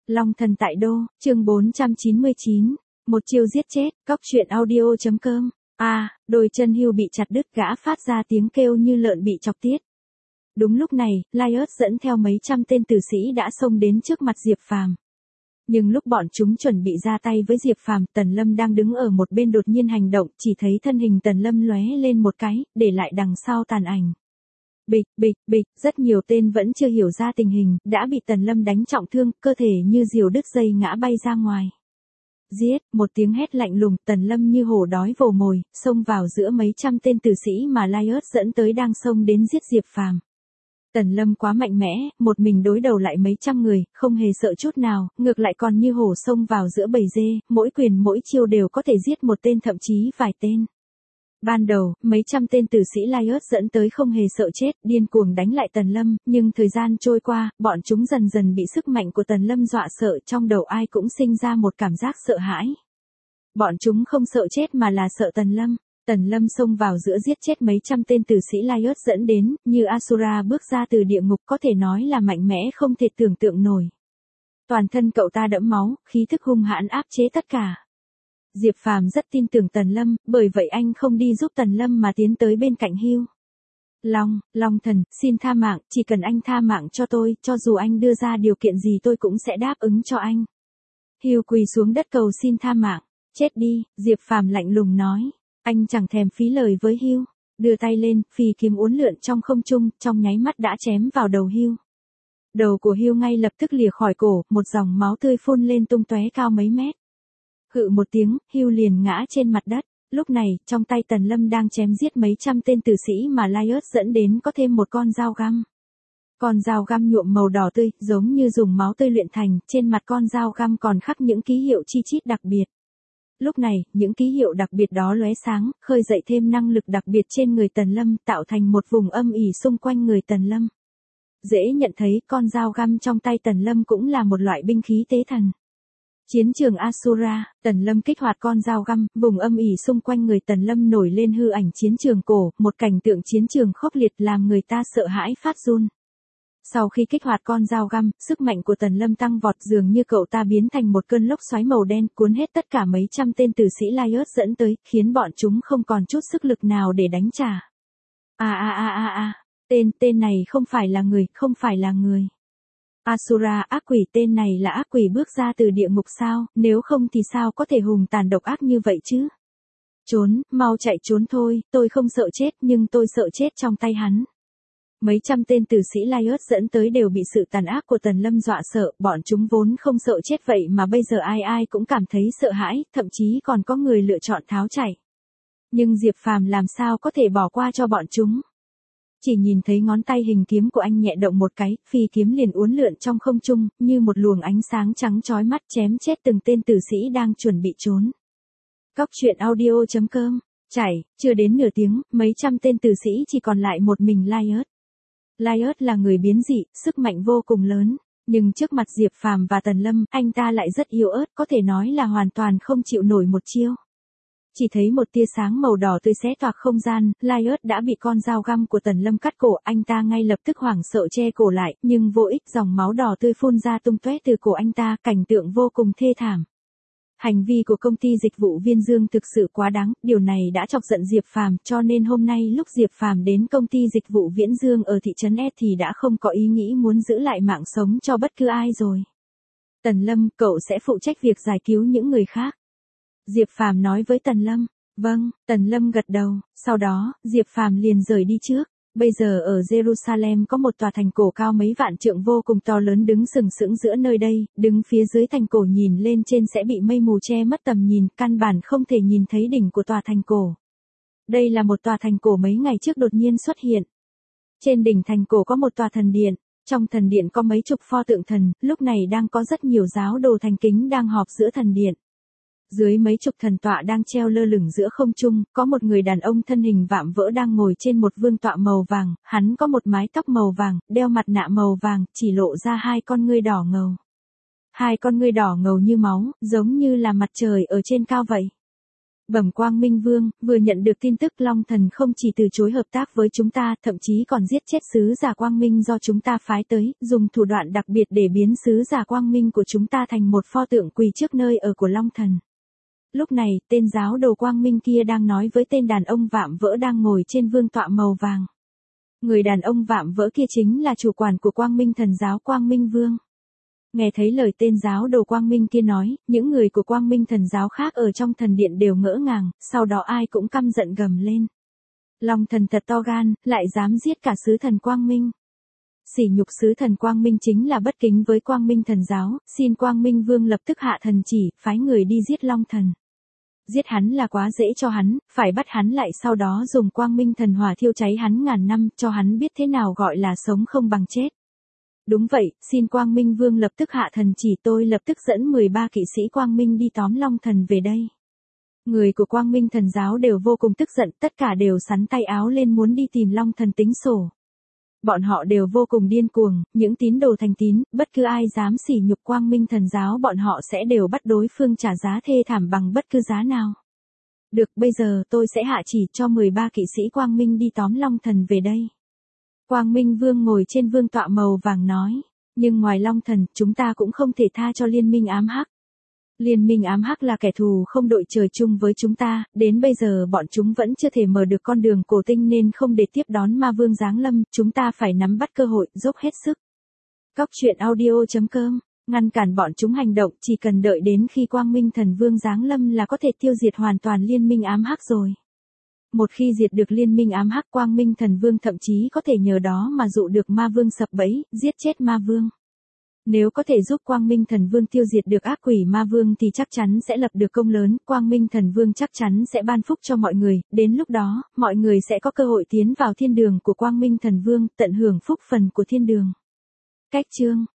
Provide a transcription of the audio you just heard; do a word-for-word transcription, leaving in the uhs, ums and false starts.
Long thần tại đô, chương bốn trăm chín mươi chín, một chiêu giết chết, cóc truyện audio chấm com. A, à, đôi chân Hugh bị chặt đứt, gã phát ra tiếng kêu như lợn bị chọc tiết. Đúng lúc này, Lyot dẫn theo mấy trăm tên tử sĩ đã xông đến trước mặt Diệp Phàm. Nhưng lúc bọn chúng chuẩn bị ra tay với Diệp Phàm, Tần Lâm đang đứng ở một bên đột nhiên hành động, chỉ thấy thân hình Tần Lâm lóe lên một cái, để lại đằng sau tàn ảnh. Bịch, bịch, bịch, rất nhiều tên vẫn chưa hiểu ra tình hình, đã bị Tần Lâm đánh trọng thương, cơ thể như diều đứt dây ngã bay ra ngoài. Giết, một tiếng hét lạnh lùng, Tần Lâm như hổ đói vồ mồi, xông vào giữa mấy trăm tên tử sĩ mà Lyot dẫn tới đang xông đến giết Diệp Phàm. Tần Lâm quá mạnh mẽ, một mình đối đầu lại mấy trăm người, không hề sợ chút nào, ngược lại còn như hổ xông vào giữa bầy dê, mỗi quyền mỗi chiêu đều có thể giết một tên thậm chí vài tên. Ban đầu, mấy trăm tên tử sĩ Lyot dẫn tới không hề sợ chết, điên cuồng đánh lại Tần Lâm, nhưng thời gian trôi qua, bọn chúng dần dần bị sức mạnh của Tần Lâm dọa sợ, trong đầu ai cũng sinh ra một cảm giác sợ hãi. Bọn chúng không sợ chết mà là sợ Tần Lâm. Tần Lâm xông vào giữa giết chết mấy trăm tên tử sĩ Lyot dẫn đến, như Asura bước ra từ địa ngục, có thể nói là mạnh mẽ không thể tưởng tượng nổi. Toàn thân cậu ta đẫm máu, khí thức hung hãn áp chế tất cả. Diệp Phàm rất tin tưởng Tần Lâm, bởi vậy anh không đi giúp Tần Lâm mà tiến tới bên cạnh Hugh. Long, Long thần, xin tha mạng, chỉ cần anh tha mạng cho tôi, cho dù anh đưa ra điều kiện gì tôi cũng sẽ đáp ứng cho anh. Hugh quỳ xuống đất cầu xin tha mạng. Chết đi, Diệp Phàm lạnh lùng nói. Anh chẳng thèm phí lời với Hugh, đưa tay lên, phi kiếm uốn lượn trong không trung, trong nháy mắt đã chém vào đầu Hugh. Đầu của Hugh ngay lập tức lìa khỏi cổ, một dòng máu tươi phun lên tung tóe cao mấy mét. Hự một tiếng, Hugh liền ngã trên mặt đất. Lúc này, trong tay Tần Lâm đang chém giết mấy trăm tên tử sĩ mà Lyot dẫn đến có thêm một con dao găm. Con dao găm nhuộm màu đỏ tươi, giống như dùng máu tươi luyện thành, trên mặt con dao găm còn khắc những ký hiệu chi chít đặc biệt. Lúc này, những ký hiệu đặc biệt đó lóe sáng, khơi dậy thêm năng lực đặc biệt trên người Tần Lâm, tạo thành một vùng âm ỉ xung quanh người Tần Lâm. Dễ nhận thấy, con dao găm trong tay Tần Lâm cũng là một loại binh khí tế thần. Chiến trường Asura, Tần Lâm kích hoạt con dao găm, vùng âm ỉ xung quanh người Tần Lâm nổi lên hư ảnh chiến trường cổ, một cảnh tượng chiến trường khốc liệt làm người ta sợ hãi phát run. Sau khi kích hoạt con dao găm, sức mạnh của Tần Lâm tăng vọt, dường như cậu ta biến thành một cơn lốc xoáy màu đen, cuốn hết tất cả mấy trăm tên tử sĩ Lyot dẫn tới, khiến bọn chúng không còn chút sức lực nào để đánh trả. A a a a a, tên, tên này không phải là người, không phải là người. Asura, ác quỷ, tên này là ác quỷ bước ra từ địa ngục sao, nếu không thì sao có thể hùng tàn độc ác như vậy chứ? Trốn, mau chạy trốn thôi, tôi không sợ chết nhưng tôi sợ chết trong tay hắn. Mấy trăm tên tử sĩ Lyot dẫn tới đều bị sự tàn ác của Tần Lâm dọa sợ, bọn chúng vốn không sợ chết vậy mà bây giờ ai ai cũng cảm thấy sợ hãi, thậm chí còn có người lựa chọn tháo chạy. Nhưng Diệp Phàm làm sao có thể bỏ qua cho bọn chúng? Chỉ nhìn thấy ngón tay hình kiếm của anh nhẹ động một cái, phi kiếm liền uốn lượn trong không trung, như một luồng ánh sáng trắng chói mắt chém chết từng tên tử sĩ đang chuẩn bị trốn. Cóc truyện audio chấm com, chảy, chưa đến nửa tiếng, mấy trăm tên tử sĩ chỉ còn lại một mình Lyot. Lyot là người biến dị, sức mạnh vô cùng lớn, nhưng trước mặt Diệp Phàm và Tần Lâm, anh ta lại rất yếu ớt, có thể nói là hoàn toàn không chịu nổi một chiêu. Chỉ thấy một tia sáng màu đỏ tươi xé toạc không gian, Lyot đã bị con dao găm của Tần Lâm cắt cổ, anh ta ngay lập tức hoảng sợ che cổ lại, nhưng vô ích, dòng máu đỏ tươi phun ra tung tóe từ cổ anh ta, cảnh tượng vô cùng thê thảm. Hành vi của công ty dịch vụ Viễn Dương thực sự quá đáng, điều này đã chọc giận Diệp Phàm, cho nên hôm nay lúc Diệp Phàm đến công ty dịch vụ Viễn Dương ở thị trấn S thì đã không có ý nghĩ muốn giữ lại mạng sống cho bất cứ ai rồi. Tần Lâm, cậu sẽ phụ trách việc giải cứu những người khác. Diệp Phàm nói với Tần Lâm. Vâng, Tần Lâm gật đầu, sau đó, Diệp Phàm liền rời đi trước. Bây giờ ở Jerusalem có một tòa thành cổ cao mấy vạn trượng vô cùng to lớn đứng sừng sững giữa nơi đây, đứng phía dưới thành cổ nhìn lên trên sẽ bị mây mù che mất tầm nhìn, căn bản không thể nhìn thấy đỉnh của tòa thành cổ. Đây là một tòa thành cổ mấy ngày trước đột nhiên xuất hiện. Trên đỉnh thành cổ có một tòa thần điện, trong thần điện có mấy chục pho tượng thần, lúc này đang có rất nhiều giáo đồ thành kính đang họp giữa thần điện. Dưới mấy chục thần tọa đang treo lơ lửng giữa không trung, có một người đàn ông thân hình vạm vỡ đang ngồi trên một vương tọa màu vàng, hắn có một mái tóc màu vàng, đeo mặt nạ màu vàng, chỉ lộ ra hai con ngươi đỏ ngầu. Hai con ngươi đỏ ngầu như máu, giống như là mặt trời ở trên cao vậy. Bẩm Quang Minh Vương, vừa nhận được tin tức Long Thần không chỉ từ chối hợp tác với chúng ta, thậm chí còn giết chết sứ giả Quang Minh do chúng ta phái tới, dùng thủ đoạn đặc biệt để biến sứ giả Quang Minh của chúng ta thành một pho tượng quỳ trước nơi ở của Long Thần. Lúc này, tên giáo đồ Quang Minh kia đang nói với tên đàn ông vạm vỡ đang ngồi trên vương tọa màu vàng. Người đàn ông vạm vỡ kia chính là chủ quản của Quang Minh Thần giáo Quang Minh Vương. Nghe thấy lời tên giáo đồ Quang Minh kia nói, những người của Quang Minh Thần giáo khác ở trong thần điện đều ngỡ ngàng, sau đó ai cũng căm giận gầm lên. Long Thần thật to gan, lại dám giết cả sứ thần Quang Minh. Sỉ nhục sứ thần Quang Minh chính là bất kính với Quang Minh Thần giáo, xin Quang Minh Vương lập tức hạ thần chỉ, phái người đi giết Long Thần. Giết hắn là quá dễ cho hắn, phải bắt hắn lại sau đó dùng Quang Minh Thần hỏa thiêu cháy hắn ngàn năm, cho hắn biết thế nào gọi là sống không bằng chết. Đúng vậy, xin Quang Minh Vương lập tức hạ thần chỉ, tôi lập tức dẫn mười ba kỵ sĩ Quang Minh đi tóm Long Thần về đây. Người của Quang Minh Thần giáo đều vô cùng tức giận, tất cả đều xắn tay áo lên muốn đi tìm Long Thần tính sổ. Bọn họ đều vô cùng điên cuồng, những tín đồ thành tín, bất cứ ai dám sỉ nhục Quang Minh Thần giáo bọn họ sẽ đều bắt đối phương trả giá thê thảm bằng bất cứ giá nào. Được, bây giờ tôi sẽ hạ chỉ cho mười ba kỵ sĩ Quang Minh đi tóm Long Thần về đây. Quang Minh Vương ngồi trên vương tọa màu vàng nói, nhưng ngoài Long Thần, chúng ta cũng không thể tha cho Liên minh ám hắc. Liên minh ám hắc là kẻ thù không đội trời chung với chúng ta, đến bây giờ bọn chúng vẫn chưa thể mở được con đường cổ tinh nên không để tiếp đón ma vương giáng lâm, chúng ta phải nắm bắt cơ hội, dốc hết sức. Cóc truyện audio chấm com, ngăn cản bọn chúng hành động, chỉ cần đợi đến khi Quang Minh Thần Vương giáng lâm là có thể tiêu diệt hoàn toàn liên minh ám hắc rồi. Một khi diệt được liên minh ám hắc, Quang Minh Thần Vương thậm chí có thể nhờ đó mà dụ được ma vương sập bẫy, giết chết ma vương. Nếu có thể giúp Quang Minh Thần Vương tiêu diệt được ác quỷ ma vương thì chắc chắn sẽ lập được công lớn, Quang Minh Thần Vương chắc chắn sẽ ban phúc cho mọi người, đến lúc đó, mọi người sẽ có cơ hội tiến vào thiên đường của Quang Minh Thần Vương, tận hưởng phúc phần của thiên đường. Cách chương